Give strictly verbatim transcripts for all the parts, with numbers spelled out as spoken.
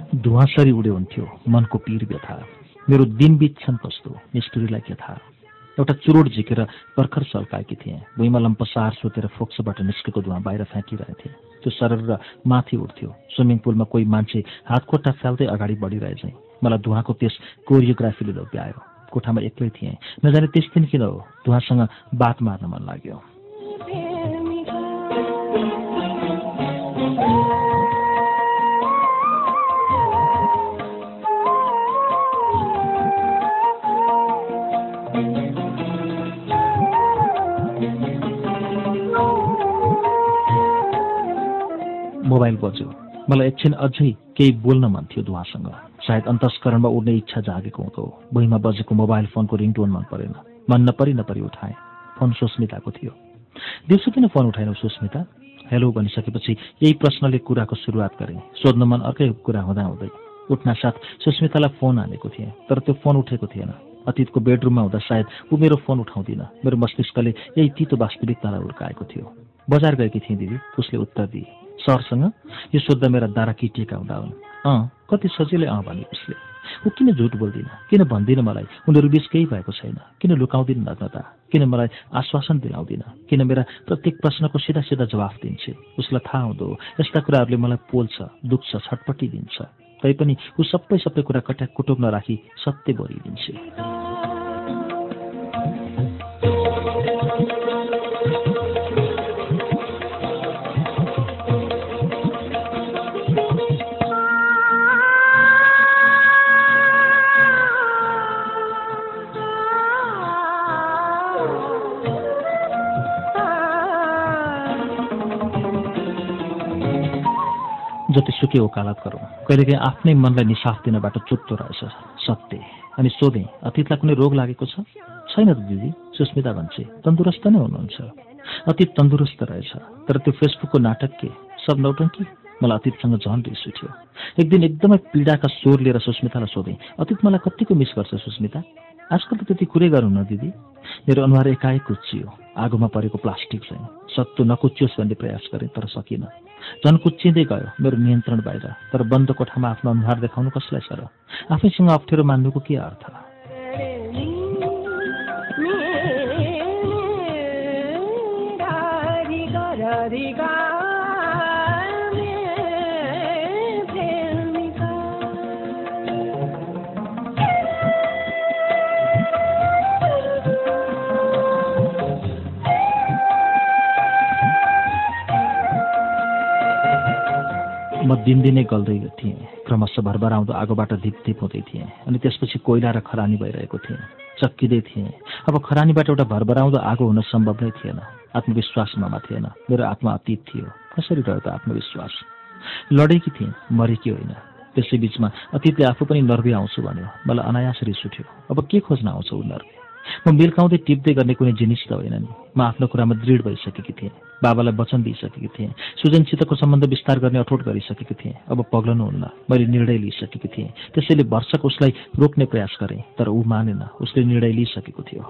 धुवासरी उड्यो हुन्थ्यो मनको पीर व्यथा। मेरो दिन बित्छन् कस्तो निष्ठुरीलाई के थाहा। एउटा चुरोट झिकेर भर्खर सल्काएकी थिएँ। भुइँमा लम्पसार सोतेर फोक्सोबाट निस्केको धुवा बाहिर फ्याँकिरहेथे। त्यो सरर र माथि उठ्थ्यो। स्विमिङ पुलमा कोही मान्छे हातखुट्टा फाल्दै अगाडि बढिरहेछ। मलाई धुवाको त्यस कोरियोग्राफीले लोभ्यायो। कोठामा एक्लै थिएँ। नजाने त्यस दिन किन हो धुवासँग बात मार्न मन लाग्यो। मोबाइल बज्यो। मलाई एकछिन अझै केही बोल्न मन थियो धुवासँग। सायद अन्तस्करणमा उड्ने इच्छा जागेको हुँदो। भुइँमा बजेको मोबाइल फोनको रिङटोन मन परेन। मन नपरी नपरी उठाएँ। फोन सुस्मिताको थियो। दिउँसो किन फोन उठाएनौ सुस्मिता? हेलो भनिसकेपछि यही प्रश्नले कुराको सुरुवात गरेँ। सोध्न मन अर्कै कुरा हुँदा हुँदै उठ्नासाथ सुस्मितालाई फोन हानेको थिएँ, तर त्यो फोन उठेको थिएन। अतीतको बेडरुममा हुँदा सायद ऊ मेरो फोन उठाउँदिन। मेरो मस्तिष्कले यही तितो वास्तविकतालाई उल्काएको थियो। बजार गएकी थिएँ दिदी, उसले उत्तर दिए। सरसँग? यो सोद्धा मेरा दारा किटिएका हुँदा हुन्। अँ, कति सजिलै अँ भने उसले। ऊ किन झुट बोल्दिन? किन भन्दिन मलाई उनीहरू बिच केही भएको छैन? किन लुकाउँदिन नग्नता? किन मलाई आश्वासन दिलाउँदिन? किन मेरा प्रत्येक प्रश्नको सिधा सिधा जवाफ दिन्छे? उसलाई थाहा हुँदो यस्ता कुराहरूले मलाई पोल्छ, दुख्छ, छटपट्टि दिन्छ। तैपनि ऊ सबै सबै कुरा कट्याक कुटुक नराखी सत्य बोलिदिन्छे। जतिसुकै वकालत गरौँ, कहिलेकाहीँ आफ्नै मनलाई निसाफ दिनबाट चुत्तो रहेछ सत्य। अनि सोधेँ, अतीतलाई कुनै रोग लागेको छ? छैन त दिदी, सुस्मिता भन्छे। तन्दुरुस्त नै हुनुहुन्छ। अतीत तन्दुरुस्त रहेछ, तर त्यो फेसबुकको नाटक के सब नौटङ्की? मलाई अतीतसँग झन् रिस उठ्यो। एक दिन एकदमै पीडाका स्वर लिएर सुस्मितालाई सोधेँ, अतीत मलाई कतिको मिस गर्छ सुस्मिता? आजकल त त्यति कुरै गरौँ न दिदी। मेरो अनुहार एकाएक कुच्चियो। आगोमा परेको प्लास्टिक चाहिँ सत्तु नकुच्चियोस् भन्ने प्रयास गरेँ, तर सकिनँ। झन् कुच्चिँदै गयो, मेरो नियन्त्रण बाहिर। तर बन्द कोठामा आफ्नो अनुहार देखाउनु कसलाई छ र? आफैसँग अप्ठ्यारो मान्नुको के अर्थ? म दिनदिनै गल्दै थिएँ। क्रमशः भरभराउँदो आगोबाट धिपधिप हुँदै थिएँ। अनि त्यसपछि कोइला र खरानी भइरहेको थिएँ। चक्किँदै थिएँ। अब खरानीबाट एउटा भरभराउँदो आगो हुन सम्भव नै थिएन। आत्मविश्वास ममा थिएन। मेरो आत्मा अतीत थियो। कसरी रह्यो त आत्मविश्वास? लडेकी थिएँ, मरेकी होइन। त्यसै बिचमा अतीतले आफू पनि नर्वे आउँछु भन्यो। मलाई अनायास रिस उठ्यो। अब के खोज्न आउँछ ऊ नर्वे? म मिल्काउँदै टिप्दै गर्ने कुनै जिनिस त होइन नि। म आफ्नो कुरामा दृढ भइसकेकी थिएँ। बाबालाई वचन दिइसकेकी थिएँ। सुजनसितको सम्बन्ध विस्तार गर्ने अठोट गरिसकेकी थिएँ। अब पग्लनुहुन्न। मैले निर्णय लिइसकेकी थिएँ। त्यसैले भर्सक उसलाई रोक्ने प्रयास गरेँ, तर ऊ मानेन। उसले निर्णय लिइसकेको थियो।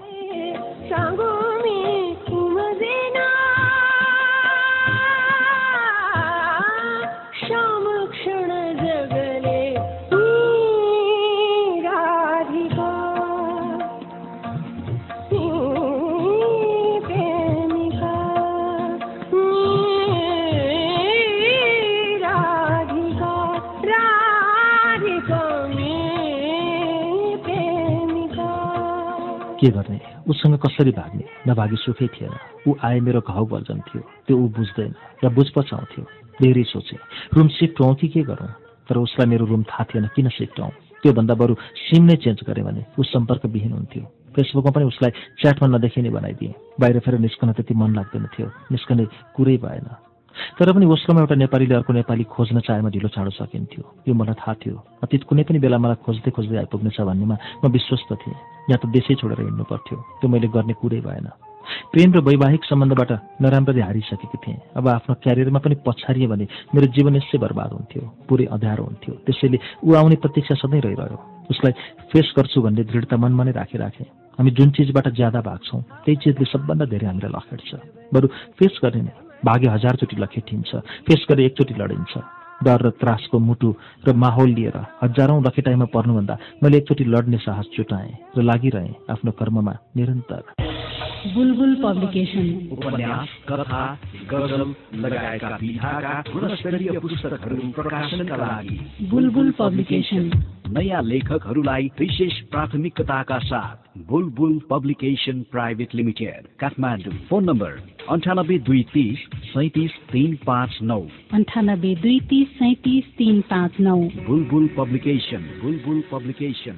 के गर्ने? उसँग कसरी भाग्ने? नभागी सुखै थिएन। ऊ आए मेरो घाउ बल्झन्थ्यो। त्यो ऊ बुझ्दैन र बुझपचाउँथ्यो। धेरै सोचेँ, रुम सिफ्ट हौँ कि के गरौँ? तर उसलाई मेरो रुम थाहा थिएन किन सिफ्ट हौँ। त्योभन्दा बरु सिम नै चेन्ज गरेँ भने ऊ सम्पर्कविहीन हुन्थ्यो। फेसबुकमा पनि उसलाई च्याटमा नदेखिने बनाइदिएँ। बाहिर फेर निस्कन त्यति मन लाग्दैन थियो। निस्कने कुरै भएन। तर पनि ओस्लोमा एउटा नेपालीले अर्को नेपाली खोज्न चाहेमा ढिलो चाँडो सकिन्थ्यो। यो मलाई थाहा थियो। अतीत कुनै पनि बेला मलाई खोज्दै खोज्दै आइपुग्नेछ भन्नेमा म विश्वस्त थिएँ। यहाँ त देशै छोडेर हिँड्नु पर्थ्यो। त्यो मैले गर्ने कुरै भएन। प्रेम र वैवाहिक सम्बन्धबाट नराम्ररी हारिसकेकी थिएँ। अब आफ्नो क्यारियरमा पनि पछारिए भने मेरो जीवन यसै बर्बाद हुन्थ्यो। पुरै अँध्यारो हुन्थ्यो। त्यसैले ऊ आउने प्रतीक्षा सधैँ रहिरह्यो। उसलाई फेस गर्छु भन्ने दृढता मनमा नै राखिराखेँ। हामी जुन चिजबाट ज्यादा भाग्छौँ त्यही चिजले सबभन्दा धेरै हामीलाई लखेट्छ। बरु फेस गर्ने नै। भाग्य हजारचोटि लखेटिन्छ, फेस गरे एकचोटि लडिन्छ। डर र त्रासको मुटु र माहौल लिएर हजारौं लखेटाइमा पर्नुभन्दा मैले एकचोटि लड्ने साहस जुटाएँ र लागिरहेँ आफ्नो कर्ममा निरन्तर। बुलबुल पब्लिकेशन उपन्यास, कथा, गजल लगायतका विधाका गुणस्तरीय पुस्तकहरू प्रकाशनका लागि बुलबुल पब्लिकेशन नयाँ लेखकहरूलाई विशेष प्राथमिकताका साथ Bulbul publication private limited Kathmandu. Phone number अन्ठानब्बे दुई तीस सैतिस तीन पाँच नौ अन्ठानब्बे दुई तीस सैतिस तीन पाँच नौ। बुलबुल पब्लिकेशन बुलबुल पब्लिकेशन।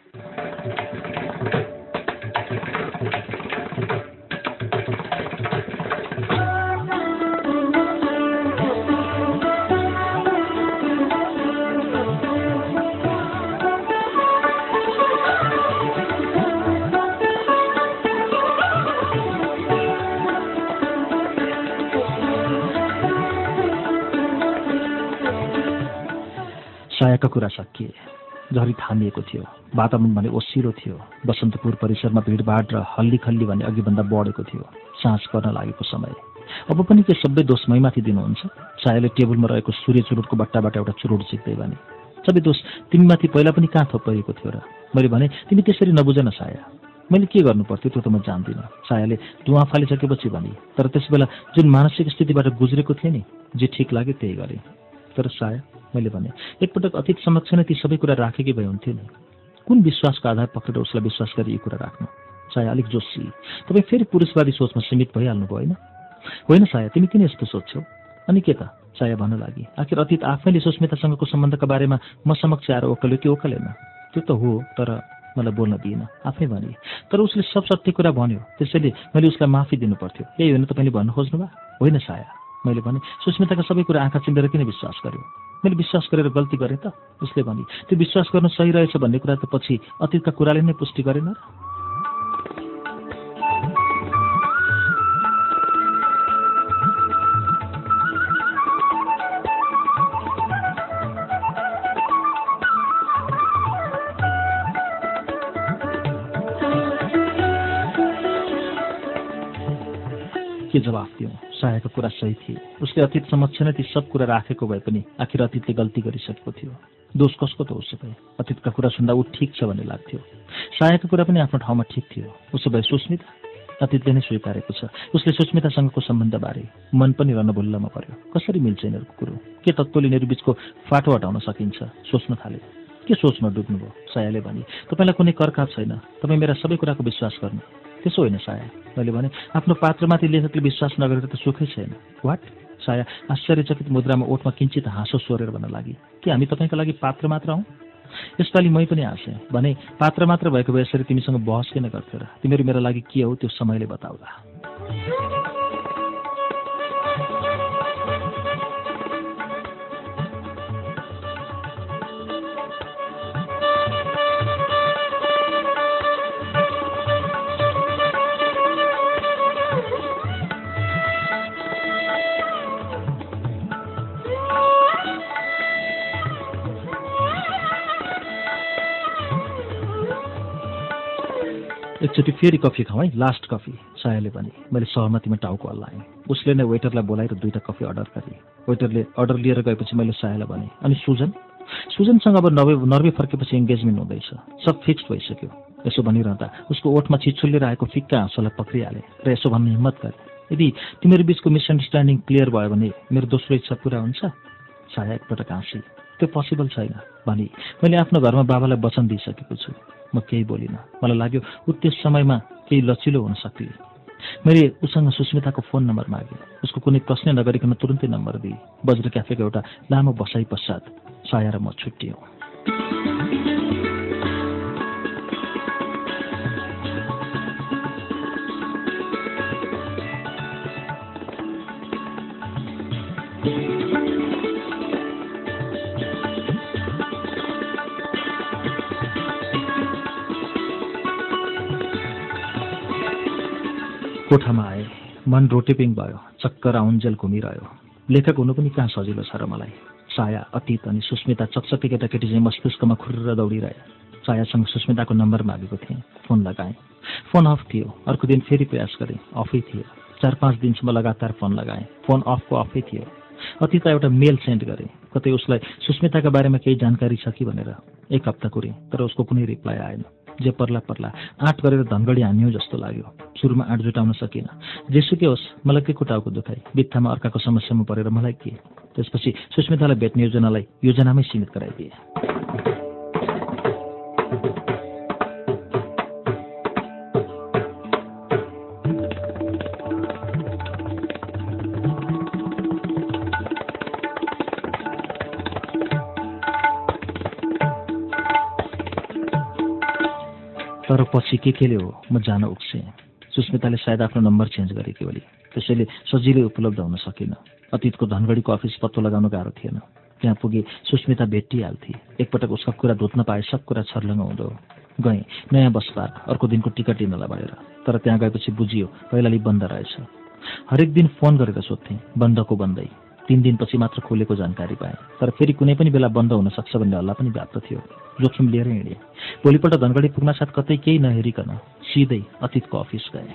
सायाका कुरा सकिए। झरी थामिएको थियो। वातावरण भने ओसिलो थियो। बसन्तपुर परिसरमा भिडभाड र हल्ली खल्ली भने अघिभन्दा बढेको थियो। साँझ पर्न लागेको समय। अब पनि के सबै दोष मैमाथि दिनुहुन्छ? सायाले टेबलमा रहेको सूर्य चुरोटको बट्टाबाट एउटा चुरोट झिक्दै भने, सबै दोष तिमीमाथि पहिला पनि कहाँ थोपिएको थियो र? मैले भने, तिमी त्यसरी नबुझन साया। मैले के गर्नु पर्थ्यो त्यो त म जान्दिनँ। सायाले धुवा फालिसकेपछि भने, तर त्यसबेला जुन मानसिक स्थितिबाट गुज्रेको थिएँ नि, जे ठिक लाग्यो त्यही गरेँ। तर साया, मैले भने, एकपटक अतीत समक्ष नै ती सबै कुरा राखेकै भए हुन्थ्यो नि। कुन विश्वासको आधार पक्रेर उसलाई विश्वास गरी यो कुरा राख्नु? साया अलिक जोसी। तपाईँ फेरि पुरुषवादी सोचमा सीमित भइहाल्नु भयो होइन? होइन साया, तिमी किन यस्तो सोध्छौ? अनि के त? साया भन्न लागि, आखिर अतीत आफैले सुस्मितासँगको सम्बन्धका बारेमा म समक्ष आएर ओकल्यो कि ओकलेन? त्यो त हो, तर मलाई बोल्न दिएन। आफै भने, तर उसले सब सत्य कुरा भन्यो, त्यसैले मैले उसलाई माफी दिनु पर्थ्यो। यही होइन तपाईँले भन्नु खोज्नुभयो? होइन साया, मैले भने, सुस्मिताका सबै कुरा आँखा चिम्लेर किन विश्वास गर्यो? मैले विश्वास गरेर गल्ती गरेँ त? उसले भने, त्यो विश्वास गर्नु सही रहेछ भन्ने कुरा त पछि अतीतका कुराले नै पुष्टि गरेन र? के जवाफ दिउँ? सायाको कुरा सही थिए। उसले अतीत समक्ष नै ती सब कुरा राखेको भए पनि आखिर अतीतले गल्ती गरिसकेको थियो। दोष कसको त उसो भए? अतीतका कुरा सुन्दा ऊ ठिक छ भन्ने लाग्थ्यो। सायाको कुरा पनि आफ्नो ठाउँमा ठिक थियो। उसो भए सुस्मिता? अतीतले नै स्वीकारेको छ। उसले सुस्मितासँगको सम्बन्धबारे मन पनि रहन भुल्लमा पर्यो। कसरी मिल्छ यिनीहरूको कुरो? के तत्त्वले यिनीहरू बिचको फाटो हटाउन सकिन्छ? सोच्न थाले। के सोच्न डुब्नुभयो? सायाले भने, तपाईँलाई कुनै करकाप छैन। तपाईँ मेरा सबै कुराको विश्वास गर्नु। त्यसो होइन साया, मैले भने, आफ्नो पात्रमाथि लेखकले विश्वास नगरेर त सुखै छैन। वाट? साया आश्चर्यचकित मुद्रामा ओठमा किञ्चित हाँसो सोरेर भन्न लागि, के हामी तपाईँका लागि पात्र मात्र हौँ? यसपालि मै पनि हाँसेँ। भने, पात्र मात्र भएको भए यसरी तिमीसँग बहस किन गर्थ्यौ र? तिमीहरू मेरा लागि के हो त्यो समयले बताउला। एकचोटि फेरि कफी खाउँ है, लास्ट कफी, सायाले भने। मैले सहमतिमा टाउको हल्लाएँ। उसले नै वेटरलाई बोलाएर दुईटा कफी अर्डर गरे। वेटरले अर्डर लिएर गएपछि मैले सायालाई भने, अनि सुजन? सुजनसँग अब नर्वे नर्वे फर्केपछि इङ्गेजमेन्ट हुँदैछ। सब फिक्स्ड भइसक्यो। यसो भनिरहँदा उसको ओठमा छिछुल्लिएर आएको फिक्का हाँसोलाई पक्रिहालेँ र यसो भन्ने हिम्मत गरेँ, यदि तिमीहरू बिचको मिसअन्डरस्ट्यान्डिङ क्लियर भयो भने मेरो दोस्रो इच्छा पुरा हुन्छ? साया एकपटक हाँसी। त्यो पोसिबल छैन भने। मैले आफ्नो घरमा बाबालाई वचन दिइसकेको छु। म केही बोलिनँ। मलाई लाग्यो ऊ त्यस समयमा केही लचिलो हुन सक्ले। मैले उसँग सुस्मिताको फोन नम्बर मागेँ। उसको कुनै प्रश्न नगरिकन तुरुन्तै नम्बर दिएँ। बज्र क्याफेको एउटा लामो बसाइ पश्चात साया र म छुट्टियौँ। कोठामा आए। मन रोटेपिङ भयो। चक्कर आउन्जेल घुमिरह्यो। लेखक हुनु पनि कहाँ सजिलो छ र मलाई। साया, अतीत अनि सुस्मिता चकचके केटाकेटी चाहिँ मस्तिष्कमा खुर्र दौडिरहे। सायासँग सुस्मिताको नम्बर मागेको थिएँ। फोन लगाएँ। फोन अफ थियो। अर्को दिन फेरि प्रयास गरेँ। अफै थियो। चार पाँच दिनसम्म लगातार फोन लगाएँ। फोन अफको अफै थियो। अतीतलाई एउटा मेल सेन्ड गरेँ। कतै उसलाई सुस्मिताका बारेमा केही जानकारी छ कि भनेर। एक हप्ता कुरेँ तर उसको कुनै रिप्लाई आएन। जे पर्ला पर्ला आँट गरेर धनगढी हान्यो जस्तो लाग्यो। सुरुमा आँट जुटाउन सकिनँ। जेसुकै होस् मलाई के कुटाउको दुखाइ, बित्थामा अर्काको समस्यामा परेर मलाई के। त्यसपछि सुस्मितालाई भेट्ने योजनालाई योजनामै सीमित गराइदिए। तर पछि के केले हो म जान उक्सेँ। सुस्मिताले सायद आफ्नो नम्बर चेन्ज गरेकी होली, त्यसैले सजिलै उपलब्ध हुन सकिन। अतीतको धनगढीको अफिस पत्तो लगाउन गाह्रो थिएन। त्यहाँ पुगे सुस्मिता भेटिहाल्थे। एकपटक उसका कुरा धुत्न पाए सब कुरा छर्लङ्ग हुँदो। गएँ नयाँ बस पार्क, अर्को दिनको टिकट लिनलाई भनेर। तर त्यहाँ गएपछि बुझियो पहिलाले बन्द रहेछ। हरेक दिन फोन गरेर सोध्थेँ, बन्दको बन्दै। तीन दिनपछि मात्र खोलेको जानकारी पाएँ। तर फेरि कुनै पनि बेला बन्द हुन सक्छ भन्ने हल्ला पनि व्याप्त थियो। जोखिम लिएर हिँडेँ। भोलिपल्ट धनगढी पुग्न साथ कतै केही नहेरिकन सिधै अतीतको अफिस गएँ।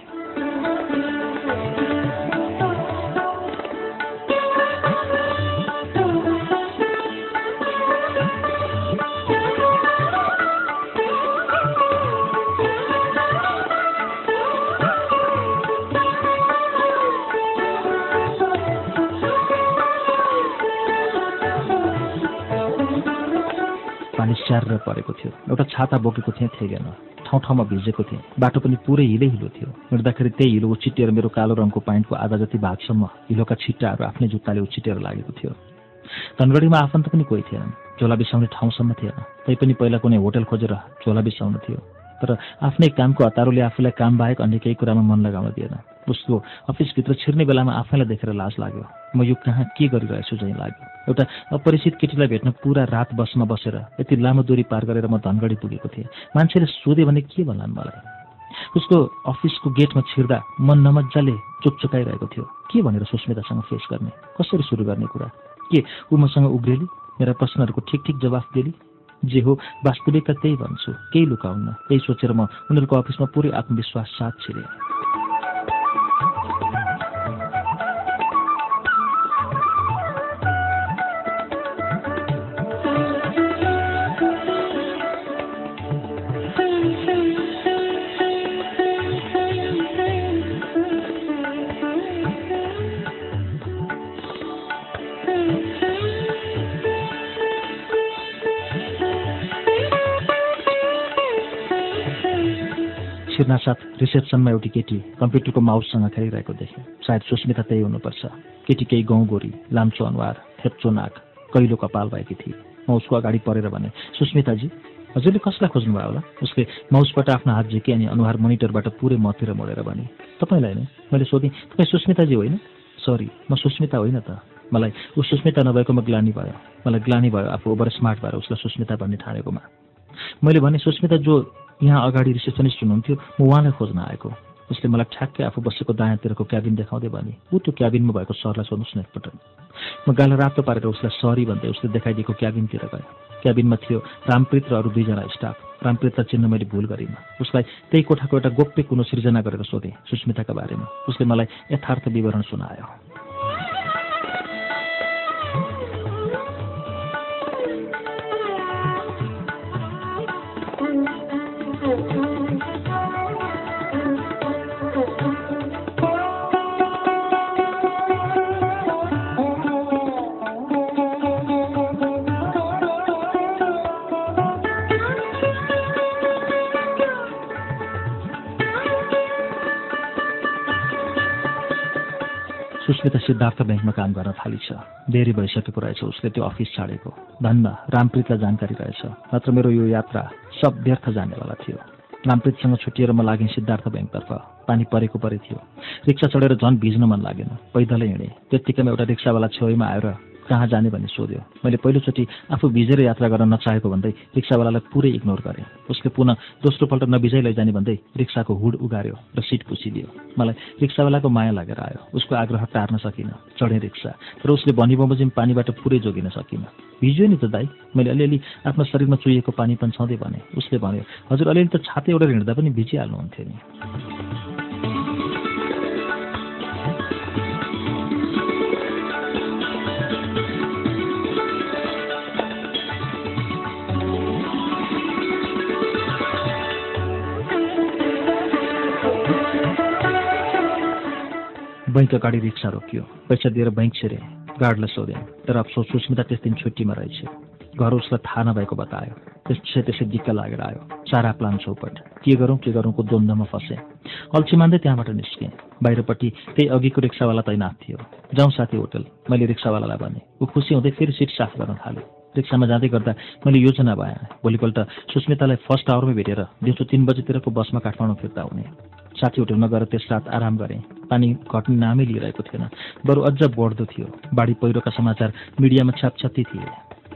पानी स्याहारेर परेको थियो। एउटा छाता बोकेको थिएँ, थिएन। ठाउँ ठाउँमा भिजेको थिएँ। बाटो पनि पुरै हिलै हिलो थियो। हिँड्दाखेरि त्यही हिलो उछिटिएर मेरो कालो रङको प्यान्टको आधा जति भागसम्म हिलोका छिट्टाहरू आफ्नै जुत्ताले उछिटेर लागेको थियो। धनगढीमा आफन्त पनि कोही थिएन। झोला बिसाउने ठाउँसम्म थिएन। तैपनि पहिला कुनै होटल खोजेर झोला बिसाउनु थियो। तर आफ्नै कामको हतारोले आफूलाई काम बाहेक अन्य केही कुरामा मन लगाउन दिएन। उसको अफिसभित्र छिर्ने बेलामा आफैलाई देखेर लाज लाग्यो। म यो कहाँ के गरिरहेछु झैँ लाग्यो। एउटा अपरिचित केटीलाई भेट्न पुरा रात बसमा बसेर यति लामो दूरी पार गरेर म धनगढी पुगेको थिएँ। मान्छेले सोधे भने के भन्लान् मलाई। उसको अफिसको गेटमा छिर्दा मन नमजाले चुकचुकाइरहेको थियो। के भनेर सुस्मितासँग फेस गर्ने, कसरी सुरु गर्ने कुरा। के ऊ मसँग उग्रेली, मेरा प्रश्नहरूको ठिक ठिक जवाफ दिएली। जे हो वास्तविकता त्यही भन्छु, केही लुकाउन्न। त्यही सोचेर म उनीहरूको अफिसमा पुरै आत्मविश्वास साथ छिरेँ। छिर्नासाथ रिसेप्सनमा एउटी केटी कम्प्युटरको माउससँग खेलिरहेको देखेँ। सायद सुस्मिता त्यही हुनुपर्छ। केटी केही गाउँ गोरी, लाम्चो अनुहार, थेप्चो नाक, कैलो कपाल भएकी थिए। म उसको अगाडि परेर भने, सुस्मिताजी हजुरले कसलाई खोज्नुभयो होला। उसले माउसबाट आफ्नो हात झिके अनि अनुहार मोनिटरबाट पुरै मतिर मोडेर भने, तपाईँलाई नै। मैले सोधेँ, तपाईँ सुस्मिताजी होइन। सरी, म सुस्मिता होइन त। मलाई ऊ सुस्मिता नभएकोमा ग्लानी भयो। मलाई ग्लानी भयो आफू ओभर स्मार्ट भएर उसलाई सुस्मिता भन्ने ठानेकोमा। मैले भने, सुस्मिता जो यहाँ अगाडि रिसेप्सनिस्ट हुनुहुन्थ्यो, म उहाँलाई खोज्न आएको। उसले मलाई ठ्याक्कै आफू बसेको दायाँतिरको क्याबिन देखाउँदै भने, ऊ त्यो क्याबिनमा भएको सरलाई सोध्नुहोस् न एकपटक। म गाला रातो पारेर उसलाई सरी भन्दै उसले देखाइदिएको क्याबिनतिर गएँ। क्याबिनमा थियो रामप्रीत र अरू दुईजना स्टाफ। रामप्रीतलाई चिन्न मैले भुल गरिनँ। उसलाई त्यही कोठाको एउटा गोप्य कुनो सिर्जना गरेर सोधेँ सुस्मिताका बारेमा। उसले मलाई यथार्थ विवरण सुनायो। सुस्मिता सिद्धार्थ ब्याङ्कमा काम गर्न थाली छ। देरी भइसकेको रहेछ उसले त्यो अफिस छाडेको। धन्न रामप्रीतलाई जानकारी रहेछ, नत्र मेरो यो यात्रा सब व्यर्थ जानेवाला थियो। रामप्रीतसँग छुटिएर म लागेँ सिद्धार्थ ब्याङ्कतर्फ। पानी परेको परे थियो। रिक्सा चढेर झन् भिज्न मन लागेन। पैदलै हिँडेँ। त्यत्तिकैमा एउटा रिक्सावाला छेउमा आएर कहाँ जाने भन्ने सोध्यो। मैले पहिलोचोटि आफू भिजेर यात्रा गर्न नचाहेको भन्दै रिक्सावालालाई पुरै इग्नोर गरेँ। उसले पुनः दोस्रोपल्ट नभिजाइ लैजाने भन्दै रिक्साको हुड उगार्यो र सिट पुछिदियो। मलाई रिक्सावालाको माया लागेर आयो। उसको आग्रह टार्न सकिनँ। चढेँ रिक्सा, तर उसले भनी बमोजिम पानीबाट पुरै जोगिन सकिनँ। भिज्यो नि त दाइ। मैले अलिअलि आफ्नो शरीरमा चुहिएको पानी पन्छाउँदै भने। उसले भन्यो, हजुर अलिअलि त छाते ओढेर हिँड्दा पनि भिजिहाल्नुहुन्थ्यो नि। बैंक अगाडि रिक्सा रोकियो। पैसा दिएर बैंक छिरे। गार्डलाई सोधेँ, तर अफसोस सुस्मिता त्यस दिन छुट्टीमा रहेछ। घर उसलाई थाहा नभएको बतायो। त्यसै त्यसै दिक्क लागेर आयो। सारा प्लान चौपट, के गरौँ के गरौँको द्वन्द्वमा फसेँ। अल्छी मान्दै त्यहाँबाट निस्केँ। बाहिरपट्टि त्यही अघिको रिक्सावाला तैनाथ थियो। जाउँ साथी होटल, मैले रिक्सावालालाई भने। ऊ खुसी हुँदै फेरि सिट साफ गर्न थाल्यो। रिक्सामा जाँदै गर्दा मैले योजना बनाएँ, भोलिपल्ट सुस्मितालाई फर्स्ट आवरमै भेटेर दिउँसो तीन बजीतिरको बसमा काठमाडौँ फिर्ता हुने। साथी होटलमा गएर त्यस रात आराम गरेँ। पानी घट्ने नामै लिइरहेको थिएन, बरु अझ बढ्दो थियो। बाढी पहिरोका समाचार मिडियामा छ्यापछ्याप्ती थिए।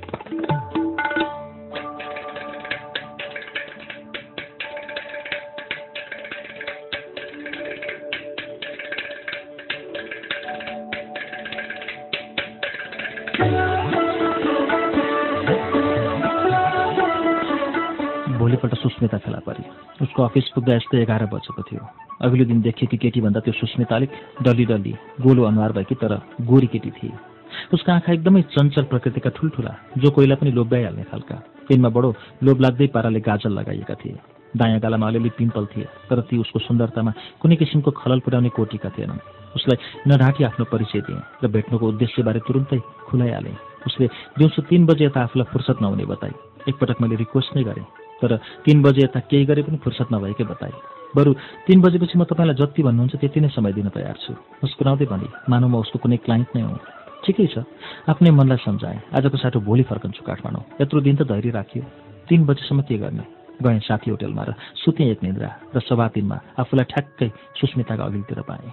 भोलिपल्ट सुस्मिता फेला परी। उसको अफिस पुग्दा यस्तै एघार बजेको थियो। अघिल्लो दिन देखेकी केटीभन्दा त्यो सुस्मिता अलिक डल्ली डल्ली गोलो अनुहार भएकी तर गोरी केटी थिए। उसका आँखा एकदमै चञ्चल प्रकृतिका ठुल्ठुला, जो कोहीलाई पनि लोभ्याइहाल्ने खालका। पेनमा बडो लोभ लाग्दै पाराले गाजल लगाइएका थिए। दायाँ गालामा अलिअलि पिम्पल थिए, तर ती उसको सुन्दरतामा कुनै किसिमको खलल पुर्याउने कोटीका थिएनन्। उसलाई नढाँटी आफ्नो परिचय दिएँ र भेट्नुको उद्देश्यबारे तुरुन्तै खुलाइहालेँ। उसले दिउँसो तीन बजे यता आफूलाई फुर्सद नहुने बताए। एकपटक मैले रिक्वेस्ट नै गरेँ, तर तीन बजे यता केही गरे पनि फुर्सद नभएकै बताए। बरु तीन बजेपछि म तपाईँलाई जति भन्नुहुन्छ त्यति नै समय दिन तयार छु। मुस्कुराउँदै भने, मानव म उसको कुनै क्लाइन्ट नै हुँ। ठिकै छ, आफ्नै मनलाई सम्झाएँ। आजको साटो भोलि फर्कन्छु काठमाडौँ। यत्रो दिन त धैर्य राखियो। तीन बजेसम्म के गर्ने? गएँ साथी होटलमा र सुतेँ एक निद्रा र सभा तिनमा आफूलाई ठ्याक्कै सुस्मिताको अघिल्तिर पाएँ।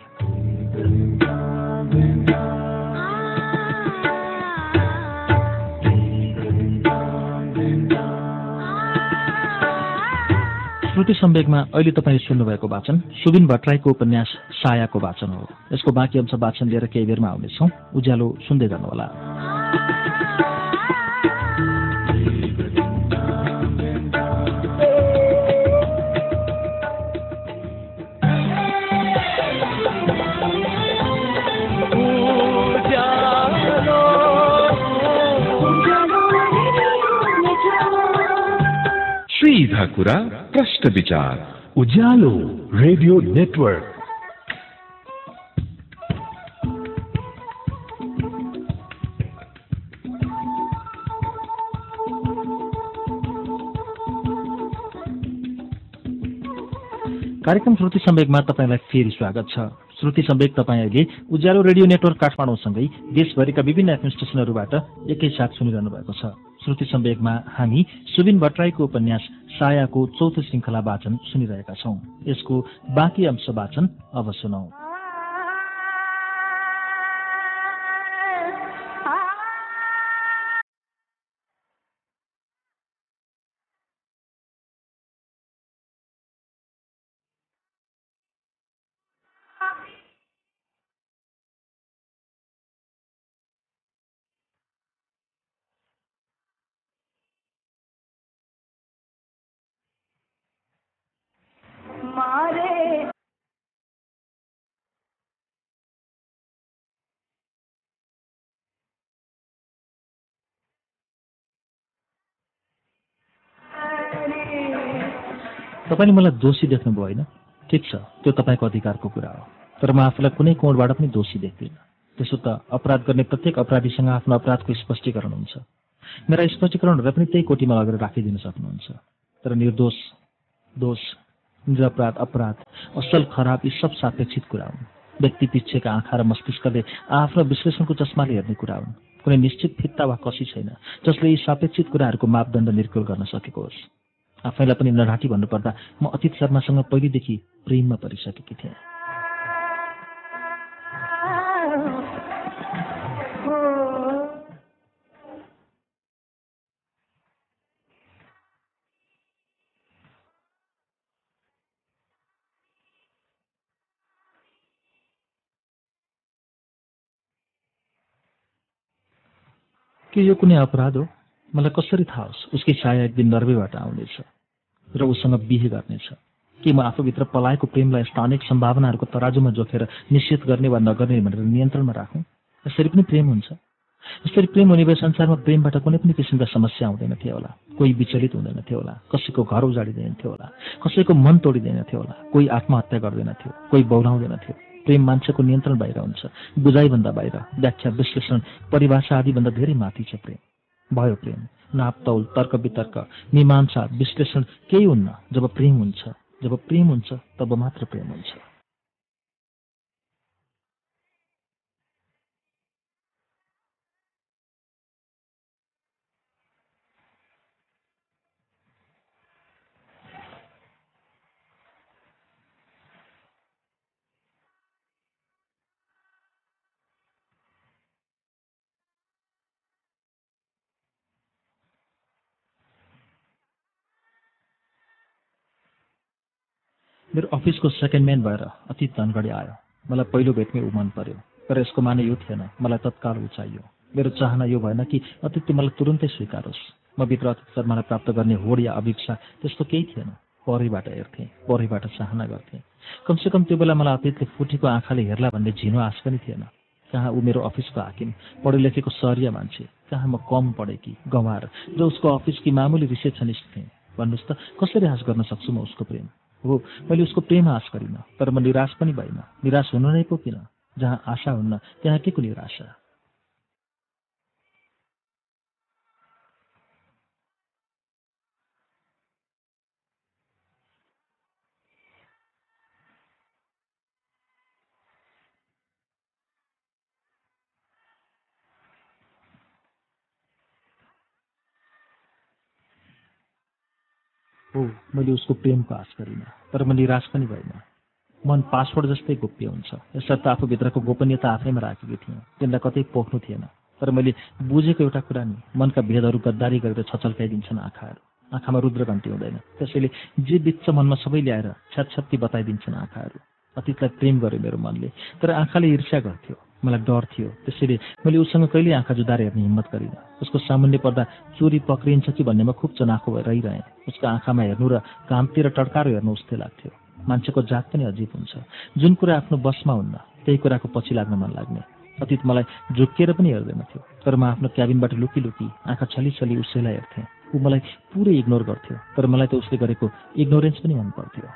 श्रुति सम्वेकमा अहिले तपाईँले सुन्नुभएको वाचन सुबिन भट्टराईको उपन्यास सायाको वाचन हो। यसको बाँकी अंश वाचन लिएर केही बेरमा आउनेछौँ। उज्यालो सुन्दै गर्नुहोला। सीधा कुरा प्रश्न विचार उज्यालो रेडियो नेटवर्क। कार्यक्रम श्रुति सम्वेकमा तपाईँलाई फेरि स्वागत छ। श्रुति सम्वेक तपाईँ अहिले उज्यालो रेडियो नेटवर्क काठमाडौँसँगै देशभरिका विभिन्न एफएम स्टेशनहरूबाट एकैसाथ सुनिरहनु भएको छ। श्रुति सम्वेकमा हामी सुबिन भट्टराईको उपन्यास सायाको चौथो श्रृङ्खला वाचन सुनिरहेका छौँ। यसको बाँकी अंश वाचन अब सुनौं। तपाईँले मलाई दोषी देख्नुभयो होइन? ठिक छ, त्यो तपाईँको अधिकारको कुरा हो, तर म आफूलाई कुनै कोणबाट पनि दोषी देख्दिनँ। त्यसो त अपराध गर्ने प्रत्येक अपराधीसँग आफ्नो अपराधको स्पष्टीकरण हुन्छ। मेरा स्पष्टीकरणहरूलाई पनि त्यही कोटीमा लगेर राखिदिन सक्नुहुन्छ। तर निर्दोष, दोष, निरपराध, अपराध, असल खराब यी सब सापेक्षित कुरा हुन्। व्यक्ति पिच्छेका आँखा र मस्तिष्कले आफ्नो विश्लेषणको चस्माले हेर्ने कुरा हुन्। कुनै निश्चित फित्ता वा कसी छैन जसले यी सापेक्षित कुराहरूको मापदण्ड निर्कुल गर्न सकेको होस्। आफैलाई पनि नढाँटी भन्नुपर्दा म अतीत शर्मासँग पहिलेदेखि प्रेममा परिसकेकी थिएँ। के यो कुनै अपराध हो? मलाई कसरी थाहा होस् उसकी साया एक दिन नर्वेबाट आउनेछ र उसँग बिहे गर्नेछ? के म आफूभित्र पलाएको प्रेमलाई यस्ता अनेक सम्भावनाहरूको तराजुमा जोखेर निश्चित गर्ने वा नगर्ने भनेर नियन्त्रणमा राखौँ? यसरी पनि प्रेम हुन्छ? यसरी प्रेम हुने भए संसारमा प्रेमबाट कुनै पनि किसिमका समस्या हुँदैन थियो होला। कोही विचलित हुँदैन थियो होला, कसैको घर उजाडिँदैन थियो होला, कसैको मन तोडिँदैन थियो होला, कोही आत्महत्या गर्दैन थियो, कोही बौलाउँदैन थियो। प्रेम मान्छेको नियन्त्रण बाहिर हुन्छ, बुझाइभन्दा बाहिर, व्याख्या विश्लेषण परिभाषा आदिभन्दा धेरै माथि छ प्रेम। भयो प्रेम, नापतौल, तर्क वितर्क, मीमांसा, विश्लेषण केही हुन्न जब प्रेम हुन्छ। जब प्रेम हुन्छ तब मात्र प्रेम हुन्छ। मेरो अफिसको सेकेन्ड म्यान भएर अति धनगढी आयो। मलाई पहिलो भेटमै ऊ मन पर्यो, तर यसको माने यो थिएन मलाई तत्काल ऊ चाहियो। मेरो चाहना यो भएन कि अतिथि मलाई तुरुन्तै स्वीकारोस्। म भित्र अतिथि शर्मालाई प्राप्त गर्ने होड या अभिप्सा त्यस्तो केही थिएन। परैबाट हेर्थेँ, परैबाट चाहना गर्थेँ। कमसेकम त्यो बेला मलाई अतिथिले फुटेको आँखाले हेर्ला भन्ने झिनो आश पनि थिएन। कहाँ ऊ मेरो अफिसको हाकिम, पढे लेखेको सहरिया मान्छे, कहाँ म कम पढेकी गँवार र उसको अफिसकी मामुली रिसेप्सनिस्ट थिएँ। भन्नुहोस् त कसरी आश गर्न सक्छु म उसको प्रेम? हो, मैले उसको प्रेम आश गरिनँ, तर म निराश पनि भइन। निराश हुनु नै पो किन? जहाँ आशा हुन्न त्यहाँ के को निराशा? हो, मैले उसको प्रेमको आश गरिनँ, तर म निराश पनि भइन। मन पासवर्ड जस्तै गोप्य हुन्छ, यसर्थ आफूभित्रको गोपनीयता आफैमा राखेकी थिएँ। तिनलाई कतै पोख्नु थिएन। तर मैले बुझेको एउटा कुरा नि, मनका भेदहरू गद्दारी गरेर छचल्काइदिन्छन् आँखाहरू। आँखामा रुद्र घन्टी हुँदैन, त्यसैले जे बित्छ मनमा सबै ल्याएर छ्याटछ्याप्ती बताइदिन्छन् आँखाहरू। अतीतलाई प्रेम गर्यो मेरो मनले, तर आँखाले ईर्ष्या गर्थ्यो। मलाई डर थियो, त्यसैले मैले उसँग कहिले आँखा जुदाएर हेर्ने हिम्मत गरिनँ। उसको सामुन्ने पर्दा चोरी पक्रिन्छ कि भन्नेमा खुब चनाखो भएर रहिरहेँ। उसको आँखामा हेर्नु र घामतिर टड्कारो हेर्नु उस्तै लाग्थ्यो। मान्छेको जात पनि अजीब हुन्छ, जुन कुरा आफ्नो बसमा हुन्न त्यही कुराको पछि लाग्न मन लाग्ने। अतीत मलाई झुक्किएर पनि हेर्दैन थियो, तर म आफ्नो क्याबिनबाट लुकी लुकी आँखा छली छली उसैलाई हेर्थेँ। ऊ मलाई पुरै इग्नोर गर्थ्यो, तर मलाई त उसले गरेको इग्नोरेन्स पनि मन पर्थ्यो।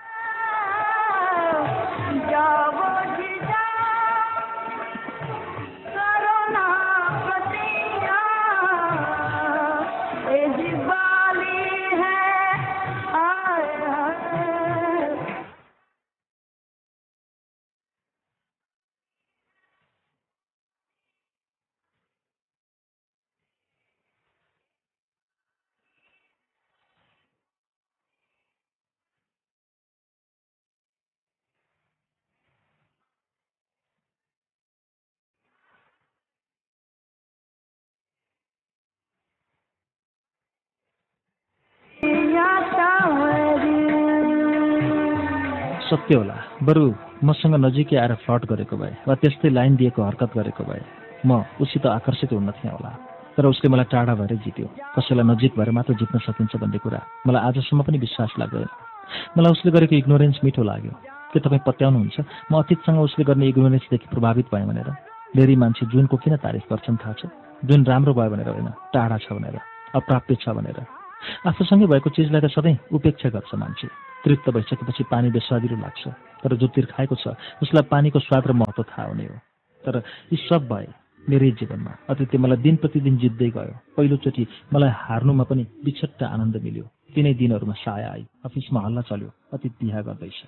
सत्य होला, बरु मसँग नजिकै आएर फ्लर्ट गरेको भए वा त्यस्तै लाइन दिएको हरकत गरेको भए म उसित आकर्षित हुन थिएँ होला। तर उसले मलाई टाढा भएर जित्यो। कसैलाई नजिक भएर मात्र जित्न सकिन्छ भन्ने कुरा मलाई आजसम्म पनि विश्वास लाग्दैन। मलाई उसले गरेको इग्नोरेन्स मिठो लाग्यो। के तपाईँ पत्याउनुहुन्छ म अतीतसँग उसले गर्ने इग्नोरेन्सदेखि प्रभावित भएँ भनेर? धेरै मान्छे जुनको किन तारिफ गर्छन् थाहा छ? जुन राम्रो भयो भनेर होइन, टाढा छ भनेर, अप्राप्य छ भनेर। आफूसँगै भएको चिजलाई त सधैँ उपेक्षा गर्छ मान्छे। तृप्त भइसकेपछि पानी बेस्वादिलो लाग्छ, तर जो तिर्खाएको छ उसलाई पानीको स्वाद र महत्त्व थाहा हुने हो। तर यी सब भए मेरै जीवनमा अतीतले मलाई दिन प्रतिदिन जित्दै गयो। पहिलोचोटि मलाई हार्नुमा पनि बिछट्ट आनन्द मिल्यो। तिनै दिनहरूमा साया आई, अफिसमा हल्ला चल्यो, अतीत बिहा गर्दैछ।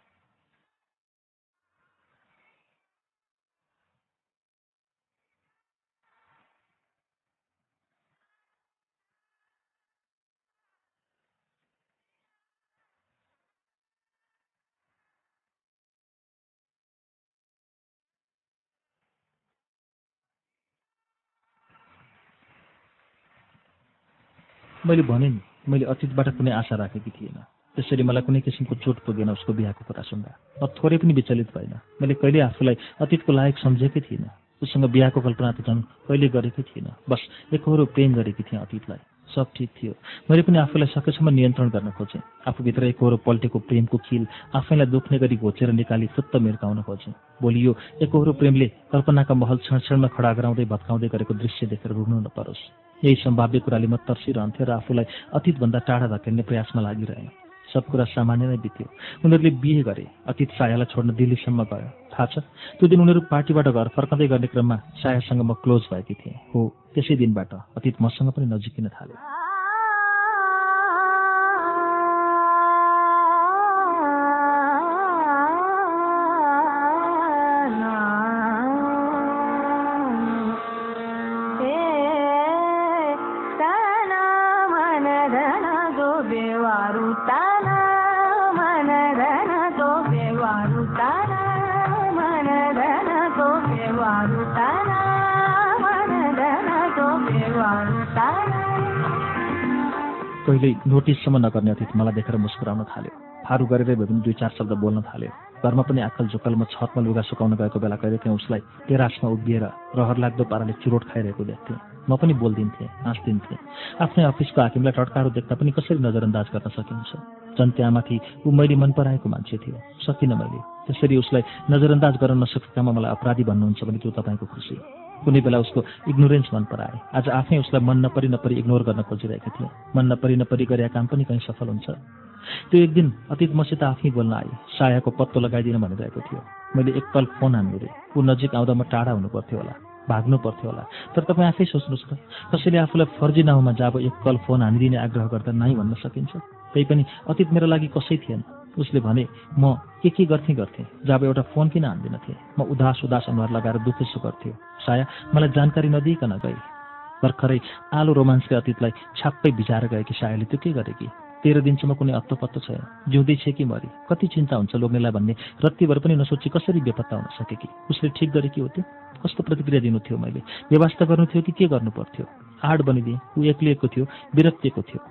मैले भने नि, मैले अतीतबाट कुनै आशा राखेकी थिएन। त्यसैले मलाई कुनै किसिमको चोट पुगेन उसको बिहाको कुरा सुन्दा। म थोरै पनि विचलित भएन। मैले कहिले आफूलाई अतीतको लायक सम्झेकै थिइनँ। उसँग बिहाको कल्पना त झन् कहिले गरेकै थिइनँ। बस एकहोरो प्रेम गरेकी थिएँ अतीतलाई। सब ठिक थियो। मैले पनि आफूलाई सकेसम्म नियन्त्रण गर्न खोजेँ। आफूभित्र एकहोरो पल्टेको प्रेमको खिल आफैलाई दुख्ने गरी घोचेर निकाली फुत्त मिर्काउन खोजेँ। भोलि यो एकहोरो प्रेमले कल्पनाका महल क्षण क्षणमा खडा गराउँदै भत्काउँदै गरेको दृश्य देखेर रुनु नपरोस्। यही सम्भाव्य कुराले म तर्सिरहन्थेँ र आफूलाई अतीतभन्दा टाढा धकेल्ने प्रयासमा लागिरहेँ। सब कुरा सामान्य नै बित्यो। उनीहरूले बिहे गरे। अतीत सायालाई छोड्न दिल्लीसम्म गयो। थाहा छ, त्यो दिन उनीहरू पार्टीबाट घर फर्कँदै गर्ने क्रममा सायासँग म क्लोज भएकी थिएँ। हो, त्यसै दिनबाट अतीत मसँग पनि नजिकिन थाल्यो। कहिल्यै नोटिससम्म नगर्ने अतीत मलाई देखेर मुस्कुराउन थाल्यो। फारू गरेरै भए पनि दुई चार शब्द बोल्न थाल्यो। घरमा पनि आकल झुक्कल म छतमा लुगा सुकाउन गएको बेला कहिले त्यहाँ उसलाई टेरासमा उभिएर रहर लाग्दो पाराले चुरोट खाइरहेको देख्थेँ। म पनि बोल्दिन्थेँ, हाँस्दिन्थेँ। आफ्नै अफिसको हाकिमलाई टड्कारो देख्दा पनि कसरी नजरअन्दाज गर्न सकिन्छ? झन् त्यहाँमाथि ऊ मैले मन पराएको मान्छे थियो। सकिनँ मैले। त्यसरी उसलाई नजरअन्दाज गर्न नसकेकामा मलाई अपराधी भन्नुहुन्छ भने त्यो तपाईँको खुसी। कुनै बेला उसको इग्नोरेन्स मन पराए। आज आफै उसलाई मन नपरी नपरी इग्नोर गर्न खोजिरहेको थिएँ। मन नपरी नपरी गरेका काम पनि कहीँ सफल हुन्छ। त्यो एक दिन अतीत मसित आफै बोल्न आए। सायाको पत्तो लगाइदिन भनिरहेको थियो। मैले एकपल फोन हान्नुरे। ऊ नजिक आउँदा म टाढा हुनु पर्थ्यो होला, भाग्नु पर्थ्यो होला। तर तपाईँ आफै सोच्नुहोस् त, कसैले आफूलाई फर्जी नाउँमा जब एकपल फोन हानिदिने आग्रह गर्दा नाइ भन्न सकिन्छ? त्यही पनि अतीत मेरो लागि कसै थिएन। उसले भने म के के गर्थेँ गर्थेँ, जब एउटा फोन किन हान्दिनथेँ। म उदास उदास अनुहार लगाएर दुःखेसो गर्थ्यो। साया मलाई जानकारी नदिइकन गए। भर्खरै आलो रोमान्सले अतीतलाई छाप्पै भिजाएर गएकी सायाले त्यो के गरेकी? तेह्र दिनसम्म कुनै अत्तो पत्तो छैन। जिउँदै छे कि मरी? कति चिन्ता हुन्छ लोग्नेलाई भन्ने रत्तिभर पनि नसोची कसरी बेपत्ता हुन सकेकी? उसले ठिक गरेकी हो त्यो? कस्तो प्रतिक्रिया दिनु थियो मैले? व्यवस्था गर्नु थियो कि के गर्नु पर्थ्यो? आड बनिदिएँ। ऊ एक्लिएको थियो, विरक्तिएको थियो।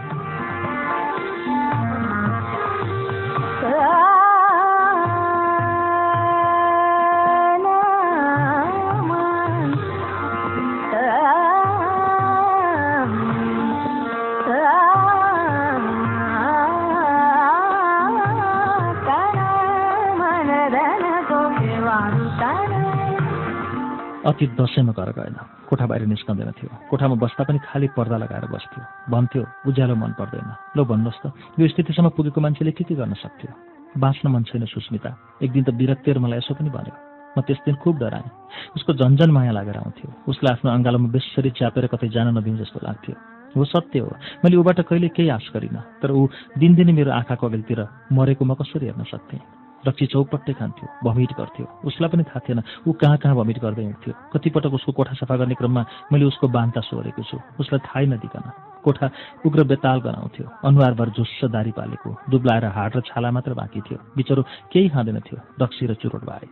अतीत दसैँमा घर गएन। कोठा बाहिर निस्कँदैन थियो। कोठामा बस्दा पनि खाली पर्दा लगाएर बस्थ्यो। भन्थ्यो उज्यालो मन पर्दैन। ल भन्नुहोस् त, यो स्थितिसम्म पुगेको मान्छेले के के गर्न सक्थ्यो? बाँच्न मन छैन सुस्मिता। एक दिन त विरक्तिएर मलाई यसो पनि भन्यो। म त्यस दिन खुब डराएँ। उसको झन्झन माया लागेर आउँथ्यो। उसलाई आफ्नो अँगालोमा बेसरी च्यापेर कतै जान नदिउँ जस्तो लाग्थ्यो। हो, सत्य हो, मैले ऊबाट कहिले केही आश गरिनँ। तर ऊ दिनदिनै मेरो आँखाको अगाडितिर मरेको म कसरी हेर्न सक्थेँ? रक्सी चौपट्टै खान्थ्यो, भमिट गर्थ्यो। उसलाई पनि थाहा थिएन ऊ कहाँ कहाँ भमिट गर्दै हिँड्थ्यो। कतिपटक उसको कोठा सफा गर्ने क्रममा मैले उसको बान्ता सोहोरेको छु, उसलाई थाहै नदिकन। कोठा उग्र बेताल गराउँथ्यो। अनुहारभर झुस्स दारी पालेको, दुब्लाएर हाड र छाला मात्र बाँकी थियो। बिचरो केही खाँदैन थियो, रक्सी र चुरोट बाहेक।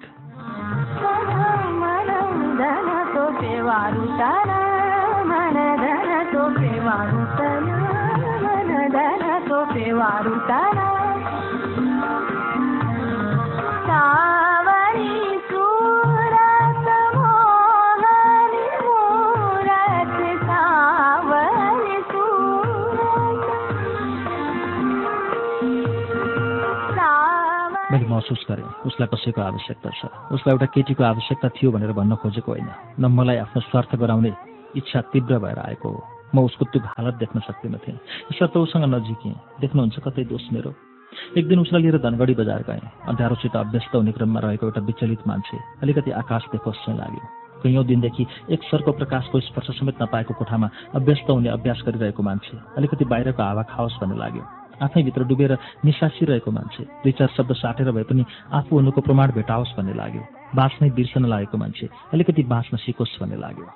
मैले महसुस गरेँ उसलाई कसैको आवश्यकता छ। उसलाई एउटा केटीको आवश्यकता थियो भनेर भन्न खोजेको होइन, न मलाई आफ्नो स्वार्थ गराउने इच्छा तीव्र भएर आएको हो। म उसको त्यो हालत देख्न सक्दिनँ थिएँ। यसर्थ उसँग नजिकेँ। देख्नुहुन्छ कतै दोष मेरो? एक दिन उसलाई लिएर धनगढी बजार गएँ। अँध्यारोसित अभ्यस्त हुने क्रममा रहेको एउटा विचलित मान्छे अलिकति आकाश देखोस् चाहिँ लाग्यो। कैयौँ दिनदेखि एक सरको प्रकाशको स्पर्श समेत नपाएको कोठामा अभ्यस्त हुने अभ्यास गरिरहेको मान्छे अलिकति बाहिरको हावा खाओस् भन्ने लाग्यो। आफैभित्र डुबेर निसासिरहेको मान्छे दुई चार शब्द साटेर भए पनि आफू हुनुको प्रमाण भेटाओस् भन्ने लाग्यो। बाँच्नै बिर्सन लागेको मान्छे अलिकति बाँच्न सिकोस् भन्ने लाग्यो।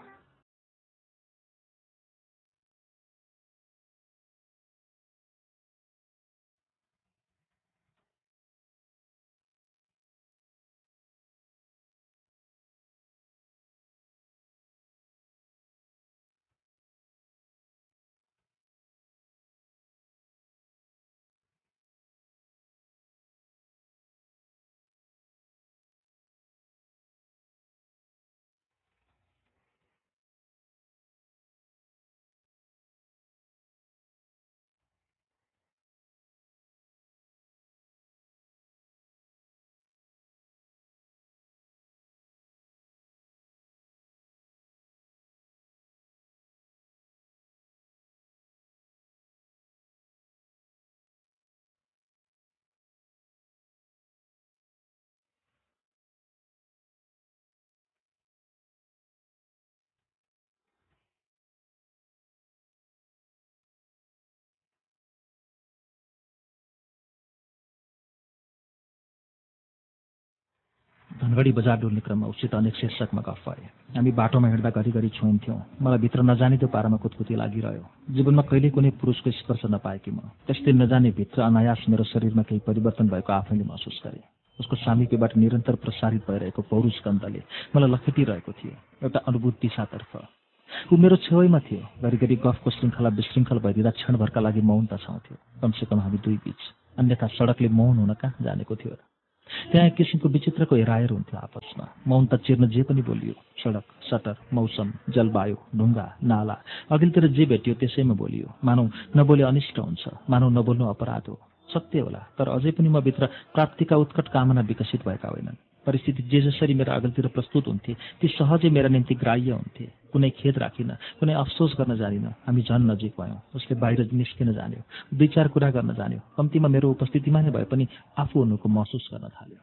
धनगढी बजार डुल्ने क्रममा उसित अनेक शीर्षकमा गफ भए। हामी बाटोमा हिँड्दा घरिघरि छोइन्थ्यौँ। मलाई भित्र नजानिदो पारामा कुतकुती लागिरह्यो। जीवनमा कहिले कुनै पुरुषको स्पर्श नपाएकी म त्यस्तै नजाने भित्र अनायास मेरो शरीरमा केही परिवर्तन भएको आफैले महसुस गरेँ। उसको सामिप्यबाट निरन्तर प्रसारित भइरहेको पौरुष गन्धले मलाई लखेटिरहेको थियो, एउटा अनुभूत दिशातर्फ। ऊ मेरो छेउमा थियो। घरिघरि गफको श्रृङ्खला विशृङ्खल भइदिँदा क्षणभरका लागि मौनता छाउँथ्यो, कमसेकम हामी दुई बीच। अन्यथा सडकले मौन हुन कहाँ जानेको थियो र? त्यहाँ एक किसिमको विचित्रको हेराएर हुन्थ्यो आपसमा। मौनता चिर्न जे पनि बोलियो, सडक, सटर, मौसम, जलवायु, ढुङ्गा, नाला, अघिल्तिर जे भेटियो त्यसैमा बोलियो। मानौ नबोले अनिष्ट हुन्छ, मानौ नबोल्नु अपराध हो। सत्य होला, तर अझै पनि म भित्र प्राप्तिका उत्कट कामना विकसित भएका होइनन्। परिस्थिति जे जसरी मेरो अगाडितिर प्रस्तुत हुन्थे ती सहजै मेरा निम्ति ग्राह्य हुन्थे। कुनै खेद राखिन, कुनै अफसोस गर्न जानिन। हामी झन् नजिक भयौँ। उसले बाहिर निस्किन जान्यो, दुई चार कुरा गर्न जान्यो। कम्तीमा मेरो उपस्थितिमा नै भए पनि आफू हुनुको महसुस गर्न थाल्यो।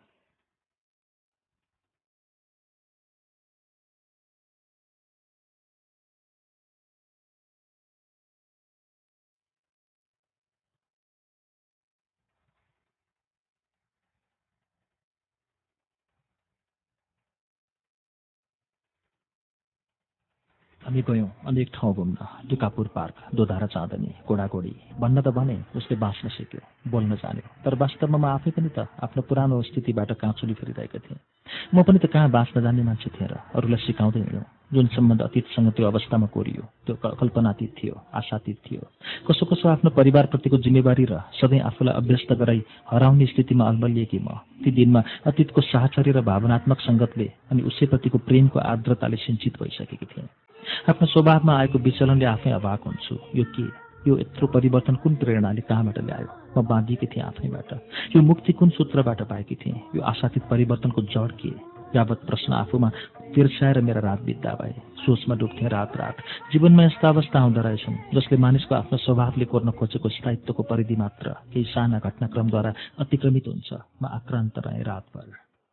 हामी गयौँ अनेक ठाउँ घुम्न, टिकापुर पार्क, दोधारा चाँदनी, कोडाकोडी। भन्न त भने उसले बाँच्न सिक्यो, बोल्न जान्यो, तर वास्तवमा म आफै पनि त आफ्नो पुरानो स्थितिबाट काँचुली फिरिरहेको थिएँ। म पनि त कहाँ बाँच्न जान्ने मान्छे थिएँ र? अरूलाई सिकाउँदै हिँड्यौँ। जुन सम्बन्ध अतीतसँग त्यो अवस्थामा कोरियो त्यो कल्पनातीत थियो, आशातीत थियो। कसो कसो आफ्नो परिवारप्रतिको जिम्मेवारी र सधैँ आफूलाई अभ्यस्त गराई हराउने स्थितिमा अल्मलिएकी म ती दिनमा अतीतको साहचर्य र भावनात्मक सङ्गतले अनि उसैप्रतिको प्रेमको आर्द्रताले सिञ्चित भइसकेकी थिएँ। आफ्नो स्वभावमा आएको विचलनले आफै अभाग हुन्छु। यो के? यो यत्रो परिवर्तन कुन प्रेरणाले कहाँबाट ल्यायो? म बाँधिएकी थिएँ आफैबाट। यो मुक्ति कुन सूत्रबाट पाएकी थिएँ? यो आशातीत परिवर्तनको जड के? यावत प्रश्न आफूमा तिर्स्याएर मेरा रात बित्दा भए। सोचमा डुब्थेँ रात रात। जीवनमा यस्ता अवस्था आउँदो रहेछन् जसले मानिसको आफ्नो स्वभावले कोर्न खोजेको स्थायित्वको परिधि मात्र केही साना घटनाक्रमद्वारा अतिक्रमित हुन्छ। म आक्रान्त रहेँ रातभर।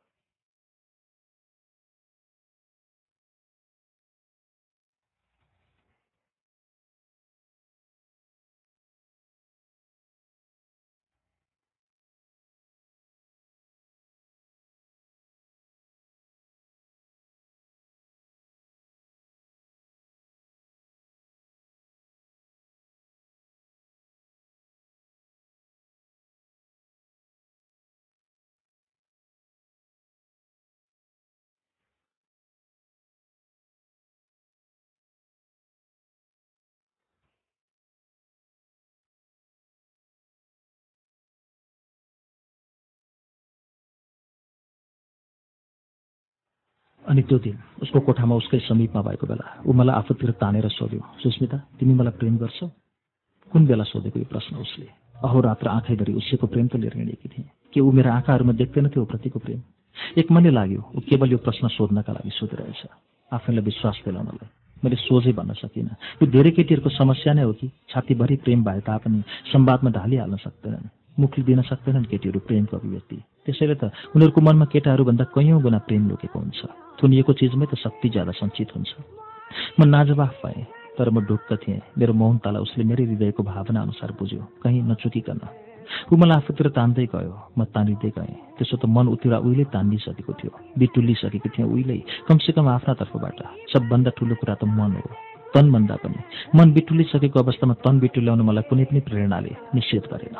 अनि त्यो दिन उसको कोठामा उसकै समीपमा भएको बेला ऊ मलाई आफूतिर तानेर सोध्यो, सुस्मिता, तिमी मलाई प्रेम गर्छौ? कुन बेला सोधेको यो प्रश्न उसले? अहोरात्र आँखैभरि उसैको प्रेम त लिएर हिँडेकी थिएँ। के ऊ मेरा आँखाहरूमा देख्दैन थियो प्रतिको प्रेम? एक मनले लाग्यो ऊ केवल यो प्रश्न सोध्नका लागि सोधिरहेछ, आफैलाई विश्वास दिलाउनलाई। मैले सोझै भन्न सकिनँ। यो धेरै केटीहरूको समस्या नै हो कि छातीभरि प्रेम भए तापनि संवादमा ढालिहाल्न सक्दैनन्, मुखले दिन सक्दैनन् केटीहरू प्रेमको अभिव्यक्ति। त्यसैले त उनीहरूको मनमा केटाहरूभन्दा कैयौँ गुणा प्रेम लुकेको हुन्छ। थुनिएको चिजमै त शक्ति ज्यादा सञ्चित हुन्छ। म नाजवाफ भएँ, तर म ढुक्क थिएँ। मेरो मौनतालाई उसले मेरै हृदयको भावना अनुसार बुझ्यो, कहीँ नचुकिकन। ऊ मलाई आफूतिर तान्दै गयो, म तानिँदै गएँ। त्यसो त मन उतिर उहिल्यै तानिसकेको थियो, बिटुलिसकेको थिएँ उहिल्यै, कमसेकम आफ्ना तर्फबाट। सबभन्दा ठुलो कुरा त मन हो, तनभन्दा पनि। मन बिटुलिसकेको अवस्थामा तन बिटुल्याउनु मलाई कुनै पनि प्रेरणाले निषेध गरेन।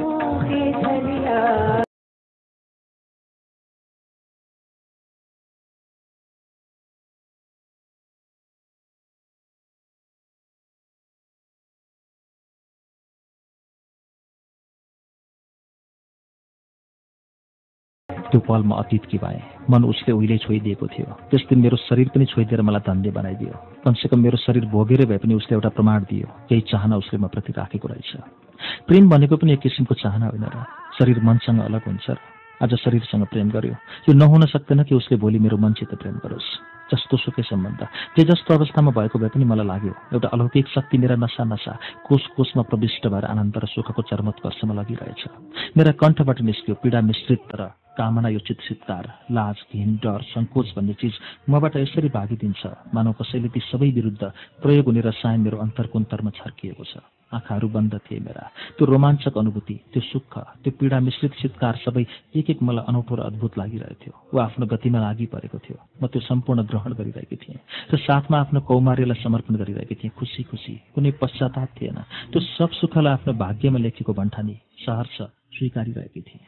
त्यो पल म अतीतकी भएँ। मन उसले उहिले छोइदिएको थियो। त्यस दिन मेरो शरीर पनि छोइदिएर मलाई धन्य बनाइदियो। कमसेकम मेरो शरीर भोगेरै भए पनि उसले एउटा प्रमाण दियो, केही चाहना उसले म प्रति राखेको रहेछ। प्रेम भनेको पनि एक किसिमको चाहना होइन र? शरीर मनसँग अलग हुन्छ र? आज शरीरसँग प्रेम गर्यो, यो नहुन सक्दैन कि उसले भोलि मेरो मनसित प्रेम गरोस्। जस्तो सुकै सम्बन्ध, जे जस्तो अवस्थामा भएको भए पनि मलाई लाग्यो एउटा अलौकिक शक्ति मेरा नसा नसा कोष कोषमा प्रविष्ट भएर आनन्द र सुखको चरमोत्कर्षमा लगिरहेछ। मेरा कण्ठबाट निस्क्यो पीडा मिश्रित तर कामना यो चितचितकार, लाज, घिन, डर, सङ्कोच भन्ने चिज मबाट यसरी भागिदिन्छ मानव कसैले ती सबै विरुद्ध प्रयोग हुने रसायन मेरो अन्तर्कुन्तरमा छर्किएको छ। आँखाहरू बन्द थिए मेरा। त्यो रोमाञ्चक अनुभूति, त्यो सुख, त्यो पीडा मिश्रित चित्कार सबै एक एक मलाई अनौठो र अद्भुत लागिरहेको थियो। ऊ आफ्नो गतिमा लागि परेको थियो, म त्यो सम्पूर्ण ग्रहण गरिरहेकी थिएँ र साथमा आफ्नो कौमार्यलाई समर्पण गरिरहेकी थिएँ। खुसी खुसी, कुनै पश्चाताप थिएन। त्यो सब सुखलाई आफ्नो भाग्यमा लेखेको भन्ठानी सहर्ष स्वीकारिरहेकी थिएँ।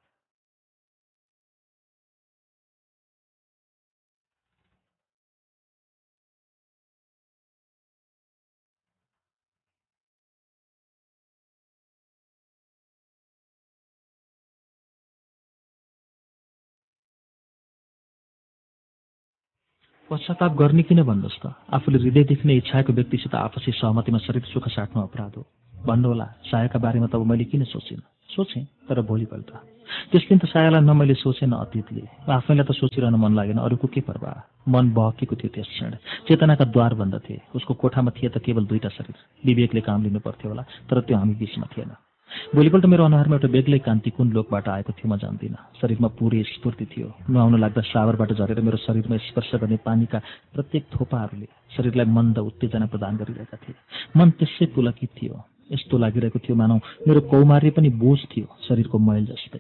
पश्चाताप गर्ने किन भन्नुहोस् त? आफूले हृदयदेखि नै इच्छाएको व्यक्तिसित आपसी सहमतिमा शरीर सुख साट्नु अपराध हो। भन्नुहोला, सायाका बारेमा तब मैले किन सोचिनँ? सोचेँ, तर भोलिपल्ट त्यस दिन त सायालाई न मैले सोचेँ न अतीतले। आफैलाई त सोचिरहन मन लागेन, अरूको के परवाह। मन बहकेको थियो त्यस क्षण। चेतनाका द्वार बन्द थिए। उसको कोठामा थिए त केवल दुईटा शरीर। विवेकले काम लिनु पर्थ्यो होला, तर त्यो हामी बीचमा थिएन। भोलिपल्ट मेरो अनुहारमा एउटा बेग्लै कान्ति कुन लोकबाट आएको थियो म जान्दिनँ। शरीरमा पुरै स्फूर्ति थियो। नुहाउन लाग्दा सावरबाट झरेर मेरो शरीरमा स्पर्श गर्ने पानीका प्रत्येक थोपाहरूले शरीरलाई मन्द उत्तेजना प्रदान गरिरहेका थिए। मन त्यसै पुलकित थियो। यस्तो लागिरहेको थियो मानौ मेरो कौमार्य पनि बोझ थियो, शरीरको मैल जस्तै।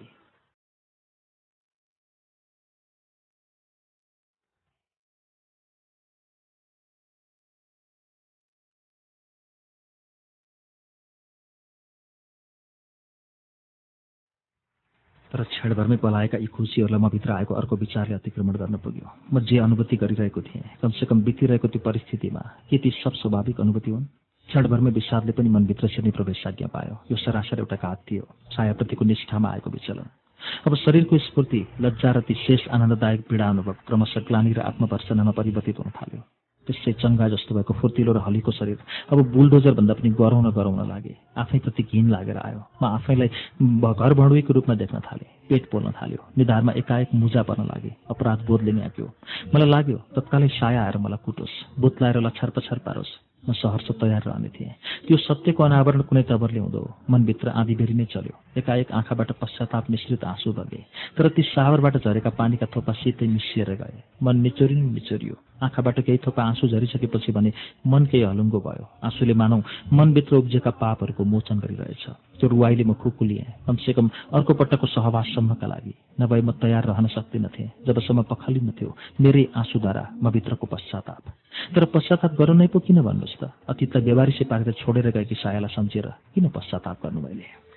तर क्षणभरमै पलाएका यी खुसीहरूलाई म भित्र आएको अर्को विचारले अतिक्रमण गर्न पुग्यो। म जे अनुभूति गरिरहेको थिएँ, कमसेकम बितिरहेको त्यो परिस्थितिमा के ती सब स्वाभाविक अनुभूति हुन्? क्षणभरमै विषादले पनि मनभित्र छिर्ने प्रवेशाज्ञा पायो। यो सरासर एउटा घात थियो, छायाप्रतिको निष्ठामा आएको विचलन। अब शरीरको स्फूर्ति, लज्जा र ती शेष आनन्ददायक पीडा अनुभव क्रमशः ग्लानि र आत्मभर्सनामा परिवर्तित हुन थाल्यो। त्यसै चङ्गा जस्तो भएको फुर्तिलो र हलीको शरीर अब बुलडोजर भन्दा पनि गराउन गराउन लागे। आफैप्रति घिन लागेर आयो। म आफैलाई घर भणुएको रूपमा देख्न थालेँ। पेट पोल्न थाल्यो। निधारमा एकाएक मुजा पर्न लागे। अपराध बोधले नै आक्यो। मलाई लाग्यो तत्कालै साया आएर मलाई कुटोस्, बुत्लाएर लछार पछार पारोस्। म सहर्ष तयार रहने थिएँ। त्यो सत्यको अनावरण कुनै तबरले हुँदो। मनभित्र आँधीबेरी नै चल्यो। एकाएक आँखाबाट पश्चाताप मिश्रित आँसु बगे। तर ती सावरबाट झरेका पानीका थोपा शीतै मिसिएर गए। मन निचोरिनु निचोरियो। आँखाबाट केही थोपा आँसु झरिसकेपछि भने मन केही हलुङ्गो भयो। आँसुले मानौ मनभित्र उब्जेका पापहरूको मोचन गरिरहेछ। त्यो रुवाईले म खुकुलिएँ, कमसेकम अर्को पटकको सहवाससम्मका लागि। नभए म तयार रहन सक्दिनथेँ जबसम्म पखालिन्थ्यो मेरै आँसुद्वारा म भित्रको पश्चाताप। तर पश्चाताप गर्नु नै पो किन भन्नुहोस् त? अतीतलाई बेवारिसे पारेर छोडेर गएकी सायालाई सम्झेर किन पश्चाताप गर्नु मैले?